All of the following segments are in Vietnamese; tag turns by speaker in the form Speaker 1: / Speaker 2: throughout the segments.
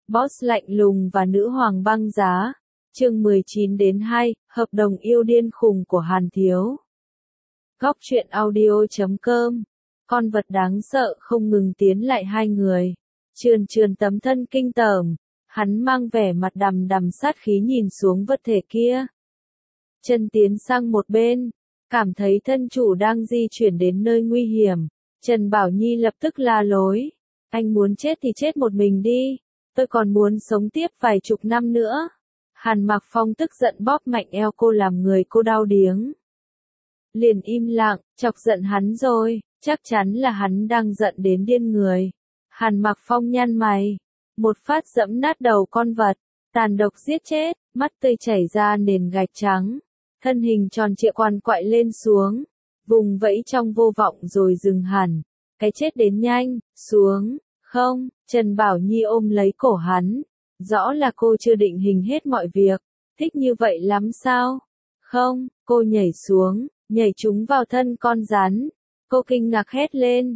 Speaker 1: Boss lạnh lùng và nữ hoàng băng giá. Chương 19-2, hợp đồng yêu điên khùng của Hàn Thiếu. Góc truyện audio.com. Con vật đáng sợ không ngừng tiến lại hai người. Trườn tấm thân kinh tởm, hắn mang vẻ mặt đằm đằm sát khí nhìn xuống vật thể kia. Chân tiến sang một bên, cảm thấy thân chủ đang di chuyển đến nơi nguy hiểm. Trần Bảo Nhi lập tức la lối. Anh muốn chết thì chết một mình đi, tôi còn muốn sống tiếp vài chục năm nữa. Hàn Mặc Phong tức giận bóp mạnh eo cô làm người cô đau điếng. Liền im lặng, chọc giận hắn rồi, chắc chắn là hắn đang giận đến điên người. Hàn Mặc Phong nhăn mày, một phát dẫm nát đầu con vật, tàn độc giết chết, mắt tươi chảy ra nền gạch trắng. Thân hình tròn trịa quằn quại lên xuống, vùng vẫy trong vô vọng rồi dừng hẳn. Cái chết đến nhanh, xuống, không, Trần Bảo Nhi ôm lấy cổ hắn. Rõ là cô chưa định hình hết mọi việc, thích như vậy lắm sao? Không, cô nhảy xuống, nhảy trúng vào thân con rắn. Cô kinh ngạc hét lên,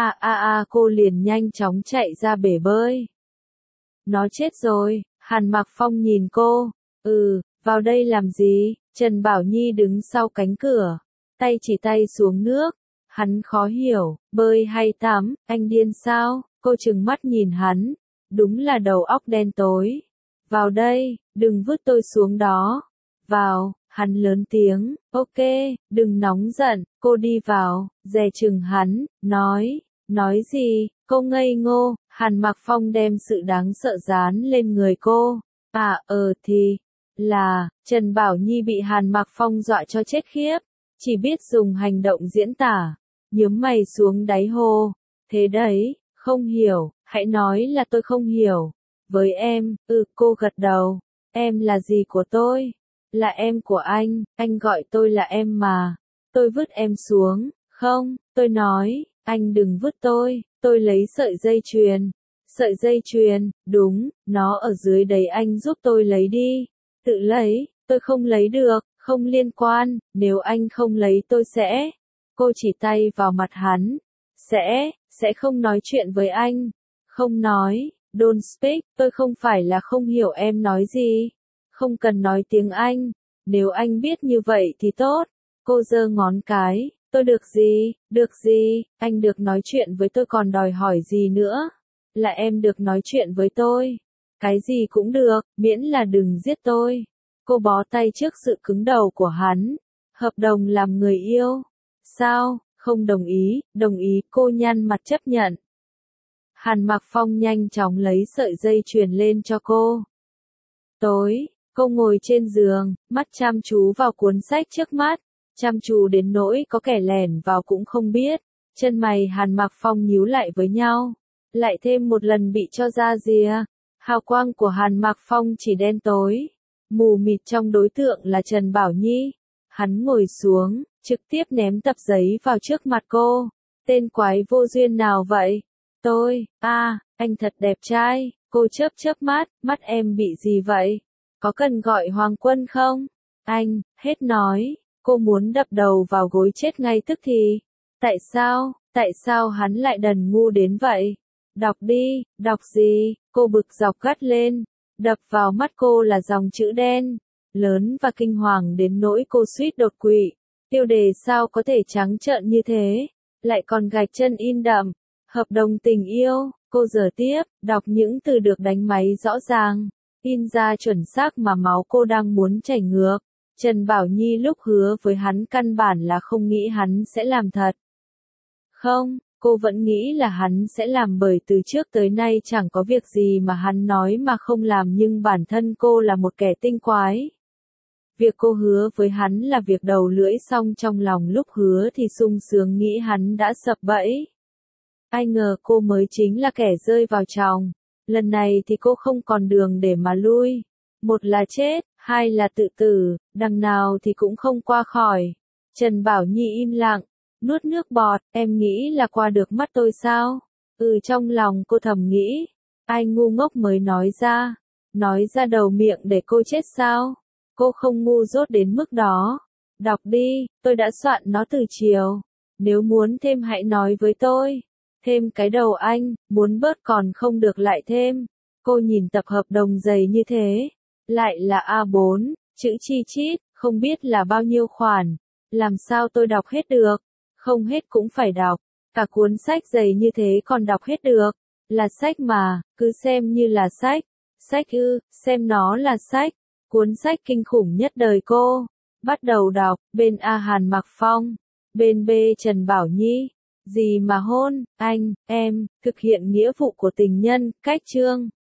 Speaker 1: cô liền nhanh chóng chạy ra bể bơi. Nó chết rồi, Hàn Mặc Phong nhìn cô, vào đây làm gì? Trần Bảo Nhi đứng sau cánh cửa, tay chỉ tay xuống nước. Hắn khó hiểu, bơi hay tắm, anh điên sao? Cô trừng mắt nhìn hắn, đúng là đầu óc đen tối. Vào đây, đừng vứt tôi xuống đó. Vào, hắn lớn tiếng, ok, đừng nóng giận, cô đi vào, dè chừng hắn, nói gì, cô ngây ngô. Hàn Mặc Phong đem sự đáng sợ dán lên người cô. Thì, là, Trần Bảo Nhi bị Hàn Mặc Phong dọa cho chết khiếp, chỉ biết dùng hành động diễn tả, nhướng mày xuống đáy hồ. Thế đấy, không hiểu, hãy nói là tôi không hiểu. Với em, cô gật đầu, em là gì của tôi? Là em của anh gọi tôi là em mà. Tôi vứt em xuống, không, tôi nói, anh đừng vứt tôi lấy sợi dây chuyền. Sợi dây chuyền, đúng, nó ở dưới đấy, anh giúp tôi lấy đi. Tự lấy, tôi không lấy được, không liên quan, nếu anh không lấy tôi sẽ. Cô chỉ tay vào mặt hắn. Sẽ không nói chuyện với anh. Không nói, don't speak, tôi không phải là không hiểu em nói gì. Không cần nói tiếng Anh, nếu anh biết như vậy thì tốt. Cô giơ ngón cái, tôi được gì, anh được nói chuyện với tôi còn đòi hỏi gì nữa. Là em được nói chuyện với tôi. Cái gì cũng được, miễn là đừng giết tôi. Cô bó tay trước sự cứng đầu của hắn. Hợp đồng làm người yêu. Sao, không đồng ý, cô nhăn mặt chấp nhận. Hàn Mặc Phong nhanh chóng lấy sợi dây chuyền lên cho cô. Cô ngồi trên giường, mắt chăm chú vào cuốn sách trước mắt, chăm chú đến nỗi có kẻ lẻn vào cũng không biết. Chân mày Hàn Mặc Phong nhíu lại với nhau, lại thêm một lần bị cho ra rìa. Hào quang của Hàn Mặc Phong chỉ đen tối, mù mịt trong đối tượng là Trần Bảo Nhi. Hắn ngồi xuống, trực tiếp ném tập giấy vào trước mặt cô. Tên quái vô duyên nào vậy? Anh thật đẹp trai. Cô chớp mắt em bị gì vậy? Có cần gọi Hoàng Quân không? Anh, hết nói. Cô muốn đập đầu vào gối chết ngay tức thì. Tại sao hắn lại đần ngu đến vậy? Đọc đi, đọc gì? Cô bực dọc gắt lên. Đập vào mắt cô là dòng chữ đen, lớn và kinh hoàng đến nỗi cô suýt đột quỵ. Tiêu đề sao có thể trắng trợn như thế? Lại còn gạch chân in đậm. Hợp đồng tình yêu. Cô giở tiếp, đọc những từ được đánh máy rõ ràng, in ra chuẩn xác mà máu cô đang muốn chảy ngược. Trần Bảo Nhi lúc hứa với hắn căn bản là không nghĩ hắn sẽ làm thật. Không, cô vẫn nghĩ là hắn sẽ làm, bởi từ trước tới nay chẳng có việc gì mà hắn nói mà không làm, nhưng bản thân cô là một kẻ tinh quái. Việc cô hứa với hắn là việc đầu lưỡi, xong trong lòng lúc hứa thì sung sướng nghĩ hắn đã sập bẫy. Ai ngờ cô mới chính là kẻ rơi vào tròng. Lần này thì cô không còn đường để mà lui. Một là chết, hai là tự tử, đằng nào thì cũng không qua khỏi. Trần Bảo Nhi im lặng, nuốt nước bọt. Em nghĩ là qua được mắt tôi sao? Trong lòng cô thầm nghĩ. Ai ngu ngốc mới nói ra đầu miệng để cô chết sao? Cô không ngu dốt đến mức đó. Đọc đi, tôi đã soạn nó từ chiều. Nếu muốn thêm hãy nói với tôi. Thêm cái đầu anh, muốn bớt còn không được lại thêm. Cô nhìn tập hợp đồng dày như thế, lại là A4, chữ chi chít, không biết là bao nhiêu khoản, làm sao tôi đọc hết được, không hết cũng phải đọc, cả cuốn sách dày như thế còn đọc hết được, là sách mà, cứ xem như là sách, sách ư, xem nó là sách, cuốn sách kinh khủng nhất đời cô, bắt đầu đọc, bên A Hàn Mặc Phong, bên B Trần Bảo Nhi, gì mà hôn, anh, em, thực hiện nghĩa vụ của tình nhân, cách chương.